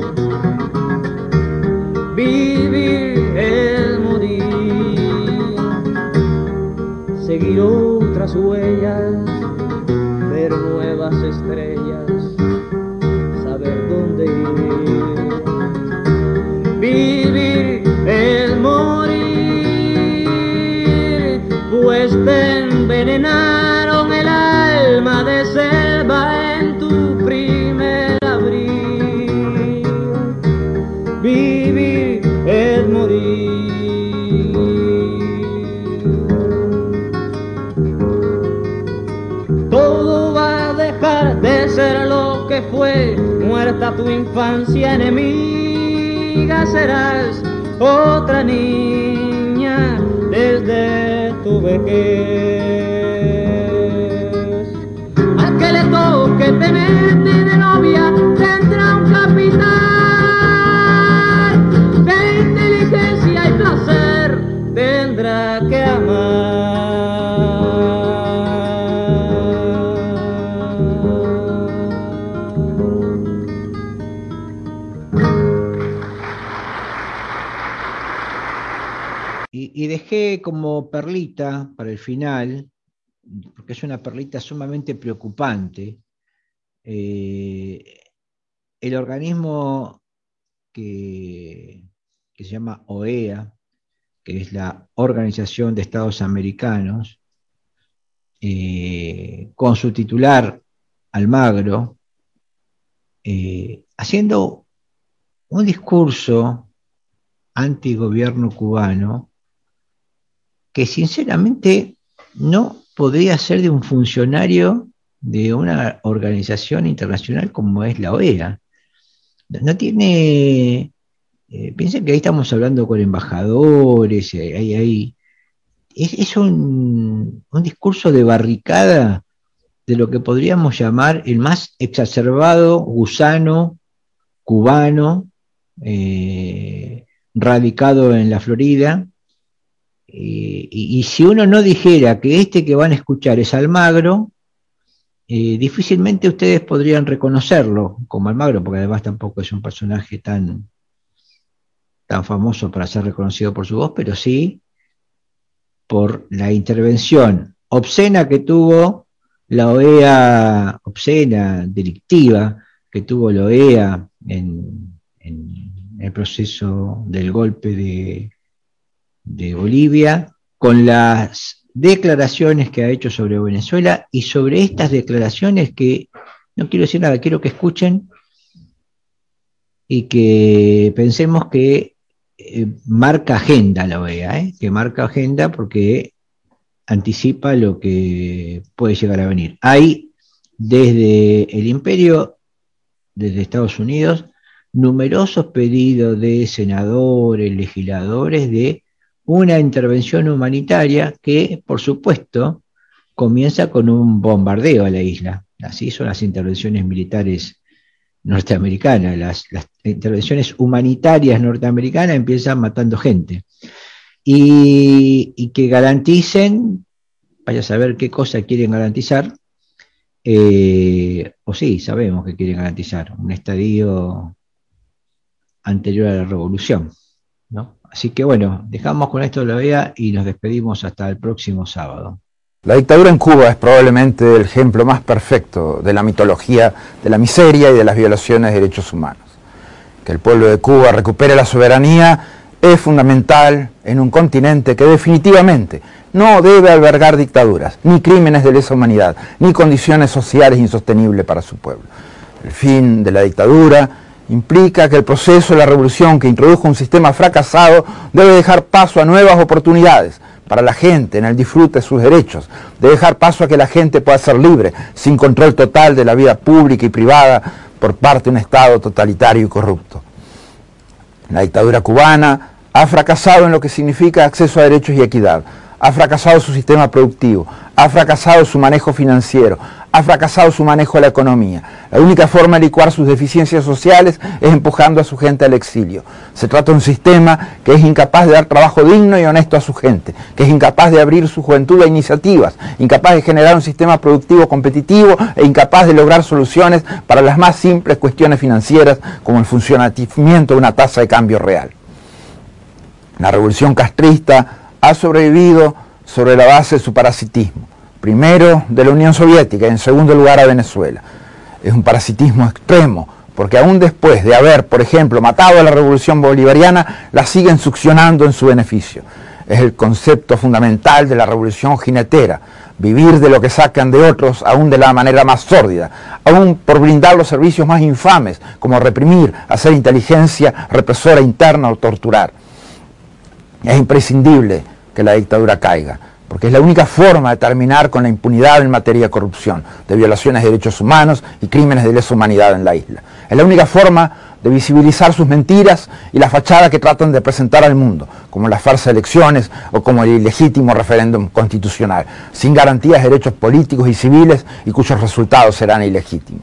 Vivir es morir. Seguir otras huellas, ver nuevas estrellas, saber dónde ir. Vivir es morir, pues te envenenaron el alma de selva en tu primer abril. Vivir es morir. Todo va a dejar de ser lo que fue, muerta tu infancia enemiga, serás otra niña desde tu vejez. Al que le toque tenerte de novia tendrá un capital de inteligencia y placer, tendrá que amar. Y dejé como perlita para el final, porque es una perlita sumamente preocupante, el organismo que se llama OEA, que es la Organización de Estados Americanos, con su titular Almagro, haciendo un discurso antigobierno cubano que sinceramente no podría ser de un funcionario de una organización internacional como es la OEA. No tiene... piensen que ahí estamos hablando con embajadores, es un discurso de barricada de lo que podríamos llamar el más exacerbado gusano cubano radicado en la Florida. Y si uno no dijera que este que van a escuchar es Almagro, difícilmente ustedes podrían reconocerlo como Almagro, porque además tampoco es un personaje tan famoso para ser reconocido por su voz, pero sí por la intervención obscena que tuvo la OEA, obscena, delictiva, que tuvo la OEA en el proceso del golpe de Bolivia, con las declaraciones que ha hecho sobre Venezuela y sobre estas declaraciones que, no quiero decir nada, quiero que escuchen y que pensemos que marca agenda la OEA, que marca agenda porque anticipa lo que puede llegar a venir. Hay desde el imperio, desde Estados Unidos, numerosos pedidos de senadores, legisladores de una intervención humanitaria que, por supuesto, comienza con un bombardeo a la isla. Así son las intervenciones militares norteamericanas. Las intervenciones humanitarias norteamericanas empiezan matando gente. Y que garanticen, vaya a saber qué cosa quieren garantizar, o sí, sabemos que quieren garantizar un estadio anterior a la revolución, ¿no? Así que bueno, dejamos con esto la OEA y nos despedimos hasta el próximo sábado. La dictadura en Cuba es probablemente el ejemplo más perfecto de la mitología de la miseria y de las violaciones de derechos humanos. Que el pueblo de Cuba recupere la soberanía es fundamental en un continente que definitivamente no debe albergar dictaduras, ni crímenes de lesa humanidad, ni condiciones sociales insostenibles para su pueblo. El fin de la dictadura implica que el proceso de la revolución que introdujo un sistema fracasado debe dejar paso a nuevas oportunidades para la gente en el disfrute de sus derechos, de dejar paso a que la gente pueda ser libre, sin control total de la vida pública y privada por parte de un Estado totalitario y corrupto. La dictadura cubana ha fracasado en lo que significa acceso a derechos y equidad, ha fracasado su sistema productivo, ha fracasado su manejo financiero, ha fracasado su manejo de la economía. La única forma de licuar sus deficiencias sociales es empujando a su gente al exilio. Se trata de un sistema que es incapaz de dar trabajo digno y honesto a su gente, que es incapaz de abrir su juventud a iniciativas, incapaz de generar un sistema productivo competitivo e incapaz de lograr soluciones para las más simples cuestiones financieras como el funcionamiento de una tasa de cambio real. La revolución castrista ha sobrevivido sobre la base de su parasitismo, primero de la Unión Soviética y en segundo lugar a Venezuela. Es un parasitismo extremo, porque aún después de haber, por ejemplo, matado a la revolución bolivariana, la siguen succionando en su beneficio. Es el concepto fundamental de la revolución jinetera, vivir de lo que sacan de otros, aún de la manera más sórdida, aún por brindar los servicios más infames, como reprimir, hacer inteligencia represora interna o torturar. Es imprescindible que la dictadura caiga, porque es la única forma de terminar con la impunidad en materia de corrupción, de violaciones de derechos humanos y crímenes de lesa humanidad en la isla. Es la única forma de visibilizar sus mentiras y la fachada que tratan de presentar al mundo, como las falsas elecciones o como el ilegítimo referéndum constitucional, sin garantías de derechos políticos y civiles y cuyos resultados serán ilegítimos.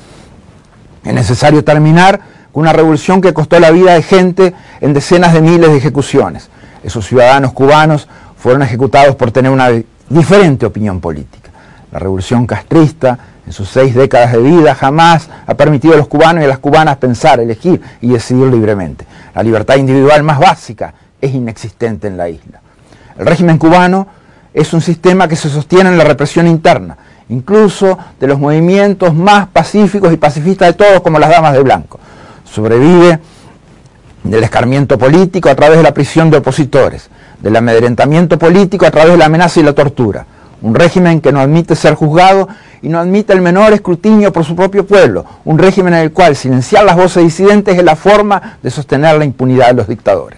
Es necesario terminar con una revolución que costó la vida de gente en decenas de miles de ejecuciones. Esos ciudadanos cubanos fueron ejecutados por tener una diferente opinión política. La revolución castrista, en sus 6 décadas de vida, jamás ha permitido a los cubanos y a las cubanas pensar, elegir y decidir libremente. La libertad individual más básica es inexistente en la isla. El régimen cubano es un sistema que se sostiene en la represión interna, incluso de los movimientos más pacíficos y pacifistas de todos, como las damas de blanco. Sobrevive del escarmiento político a través de la prisión de opositores, del amedrentamiento político a través de la amenaza y la tortura. Un régimen que no admite ser juzgado y no admite el menor escrutinio por su propio pueblo. Un régimen en el cual silenciar las voces disidentes es la forma de sostener la impunidad de los dictadores.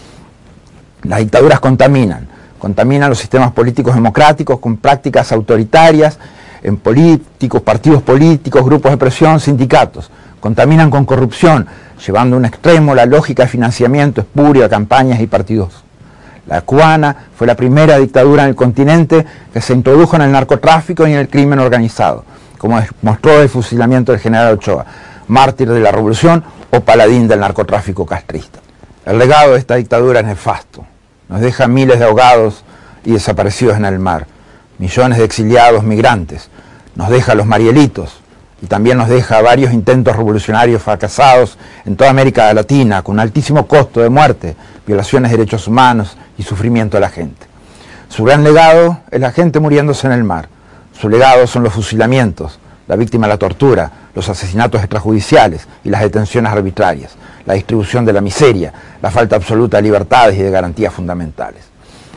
Las dictaduras contaminan los sistemas políticos democráticos con prácticas autoritarias en políticos, partidos políticos, grupos de presión, sindicatos. Contaminan con corrupción, llevando a un extremo la lógica de financiamiento espurio de campañas y partidos. La cubana fue la primera dictadura en el continente que se introdujo en el narcotráfico y en el crimen organizado, como mostró el fusilamiento del general Ochoa, mártir de la revolución o paladín del narcotráfico castrista. El legado de esta dictadura es nefasto. Nos deja miles de ahogados y desaparecidos en el mar, millones de exiliados migrantes, nos deja los Marielitos, y también nos deja varios intentos revolucionarios fracasados en toda América Latina, con un altísimo costo de muerte, violaciones de derechos humanos y sufrimiento de la gente. Su gran legado es la gente muriéndose en el mar. Su legado son los fusilamientos, la víctima de la tortura, los asesinatos extrajudiciales y las detenciones arbitrarias, la distribución de la miseria, la falta absoluta de libertades y de garantías fundamentales.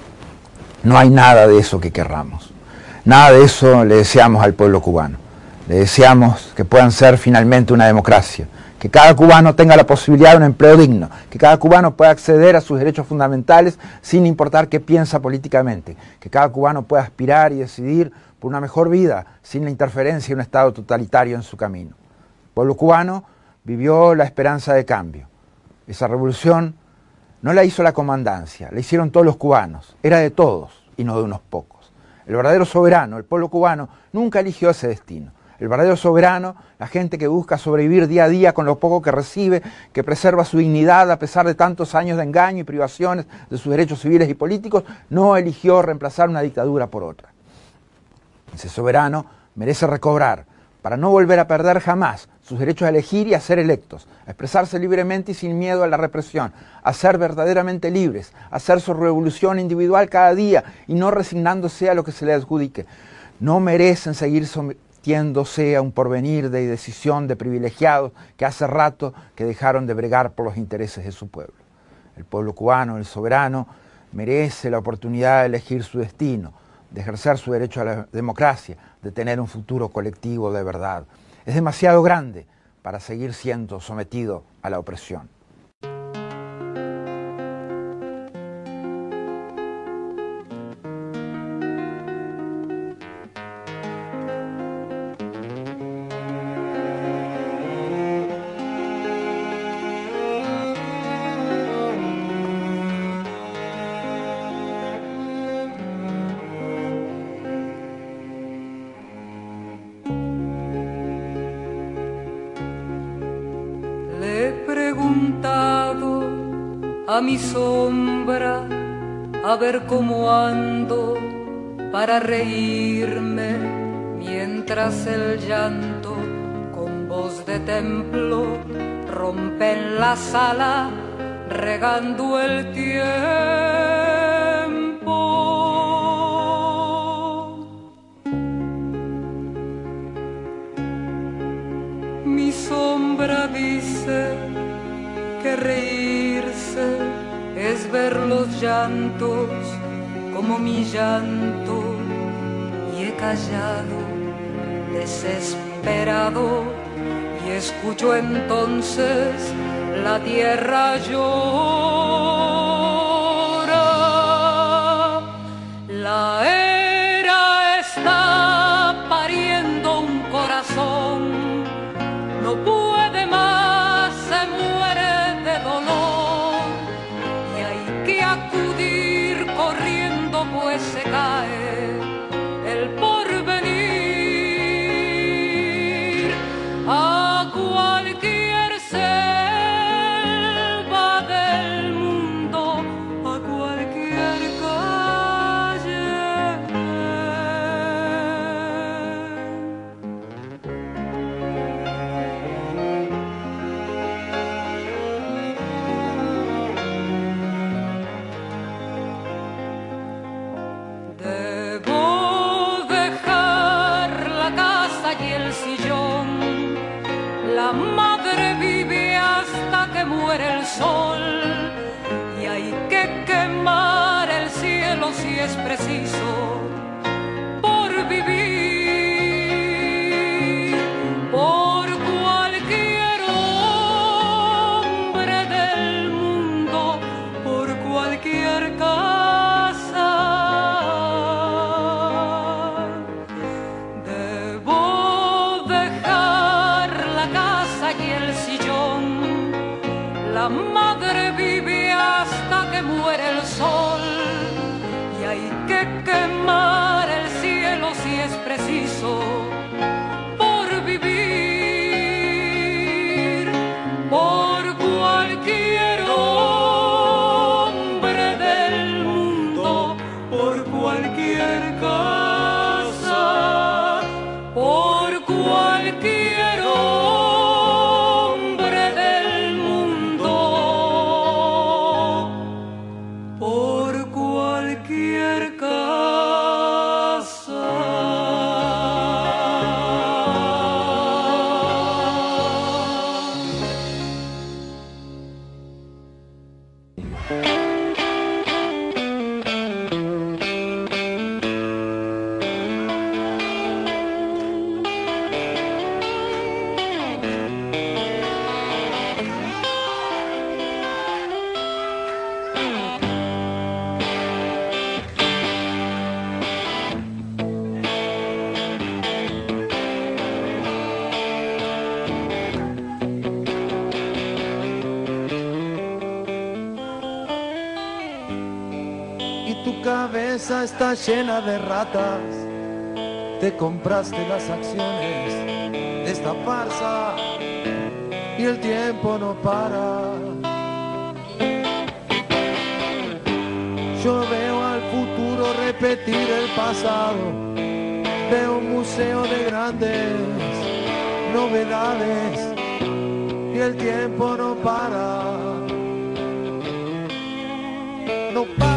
No hay nada de eso que querramos. Nada de eso le deseamos al pueblo cubano. Le deseamos que puedan ser finalmente una democracia, que cada cubano tenga la posibilidad de un empleo digno, que cada cubano pueda acceder a sus derechos fundamentales sin importar qué piensa políticamente, que cada cubano pueda aspirar y decidir por una mejor vida sin la interferencia de un Estado totalitario en su camino. El pueblo cubano vivió la esperanza de cambio. Esa revolución no la hizo la comandancia, la hicieron todos los cubanos, era de todos y no de unos pocos. El verdadero soberano, el pueblo cubano, nunca eligió ese destino. El verdadero soberano, la gente que busca sobrevivir día a día con lo poco que recibe, que preserva su dignidad a pesar de tantos años de engaño y privaciones de sus derechos civiles y políticos, no eligió reemplazar una dictadura por otra. Ese soberano merece recobrar, para no volver a perder jamás, sus derechos a elegir y a ser electos, a expresarse libremente y sin miedo a la represión, a ser verdaderamente libres, a hacer su revolución individual cada día y no resignándose a lo que se le adjudique. No merecen seguir sometiéndose a un porvenir de decisión de privilegiados que hace rato que dejaron de bregar por los intereses de su pueblo. El pueblo cubano, el soberano, merece la oportunidad de elegir su destino, de ejercer su derecho a la democracia, de tener un futuro colectivo de verdad. Es demasiado grande para seguir siendo sometido a la opresión. preguntado a mi sombra a ver cómo ando para reírme mientras el llanto con voz de templo rompe en la sala regando el tiempo? Mi sombra dice que reírse es ver los llantos como mi llanto, y he callado desesperado y escucho entonces la tierra llora. La era está pariendo un corazón, no puede más, se muere de dolor, y hay que acudir corriendo pues se cae el porvenir. A cualquier selva del mundo, a cualquier calle. Debo dejar la casa y el sillón. La madre vive hasta que muere el sol, y hay que quemar el cielo si es preciso por vivir. Por cualquier hombre del mundo, por cualquier casa. Debo dejar la casa y el sillón. La madre vive hasta que muere el sol, y hay que quemar el cielo si es preciso por vivir. Por cualquier hombre del mundo, por cualquier casa, por cualquier hombre del mundo, por cualquier casa. Y tu cabeza está llena de ratas. Te compraste las acciones de esta farsa y el tiempo no para. Yo veo al futuro repetir el pasado. Veo un museo de grandes novedades y el tiempo no para. No para.